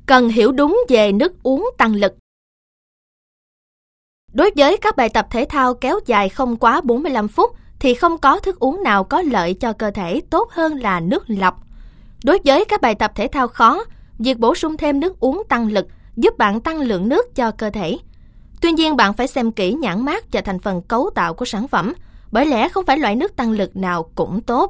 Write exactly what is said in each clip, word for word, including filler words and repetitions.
Cần hiểu đúng về nước uống tăng lực. Đối với các bài tập thể thao kéo dài không quá bốn mươi lăm phút thì không có thức uống nào có lợi cho cơ thể tốt hơn là nước lọc. Đối với các bài tập thể thao khó, việc bổ sung thêm nước uống tăng lực giúp bạn tăng lượng nước cho cơ thể. Tuy nhiên, bạn phải xem kỹ nhãn mác và thành phần cấu tạo của sản phẩm, bởi lẽ không phải loại nước tăng lực nào cũng tốt.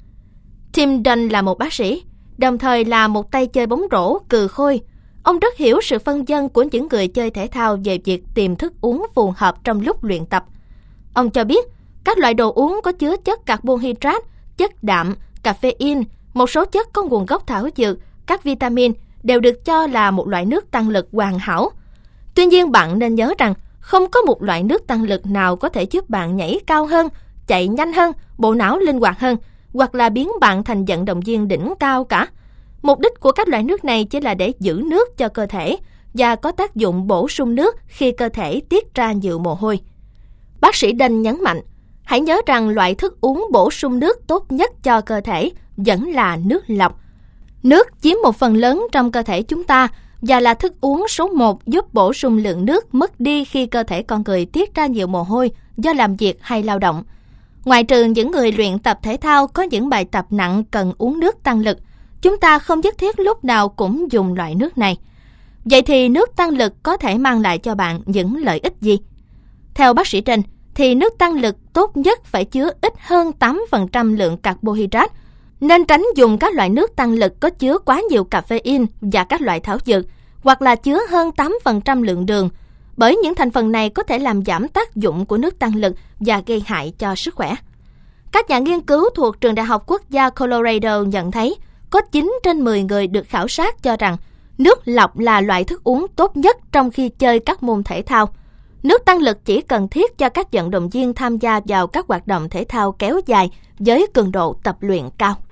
Tim Dunn là một bác sĩ, đồng thời là một tay chơi bóng rổ cừ khôi. Ông rất hiểu sự phân vân của những người chơi thể thao về việc tìm thức uống phù hợp trong lúc luyện tập. Ông cho biết, các loại đồ uống có chứa chất carbohydrate, chất đạm, caffeine, một số chất có nguồn gốc thảo dược, các vitamin đều được cho là một loại nước tăng lực hoàn hảo. Tuy nhiên, bạn nên nhớ rằng không có một loại nước tăng lực nào có thể giúp bạn nhảy cao hơn, chạy nhanh hơn, bộ não linh hoạt hơn, hoặc là biến bạn thành vận động viên đỉnh cao cả. Mục đích của các loại nước này chỉ là để giữ nước cho cơ thể và có tác dụng bổ sung nước khi cơ thể tiết ra nhiều mồ hôi. Bác sĩ Dunn nhấn mạnh, hãy nhớ rằng loại thức uống bổ sung nước tốt nhất cho cơ thể vẫn là nước lọc. Nước chiếm một phần lớn trong cơ thể chúng ta và là thức uống số một giúp bổ sung lượng nước mất đi khi cơ thể con người tiết ra nhiều mồ hôi do làm việc hay lao động. Ngoại trừ những người luyện tập thể thao có những bài tập nặng cần uống nước tăng lực, chúng ta không nhất thiết lúc nào cũng dùng loại nước này. Vậy thì nước tăng lực có thể mang lại cho bạn những lợi ích gì? Theo bác sĩ Trinh, thì nước tăng lực tốt nhất phải chứa ít hơn tám phần trăm lượng carbohydrate, nên tránh dùng các loại nước tăng lực có chứa quá nhiều caffeine và các loại thảo dược, hoặc là chứa hơn tám phần trăm lượng đường, bởi những thành phần này có thể làm giảm tác dụng của nước tăng lực và gây hại cho sức khỏe. Các nhà nghiên cứu thuộc Trường Đại học Quốc gia Colorado nhận thấy có chín trên mười người được khảo sát cho rằng nước lọc là loại thức uống tốt nhất trong khi chơi các môn thể thao. Nước tăng lực chỉ cần thiết cho các vận động viên tham gia vào các hoạt động thể thao kéo dài với cường độ tập luyện cao.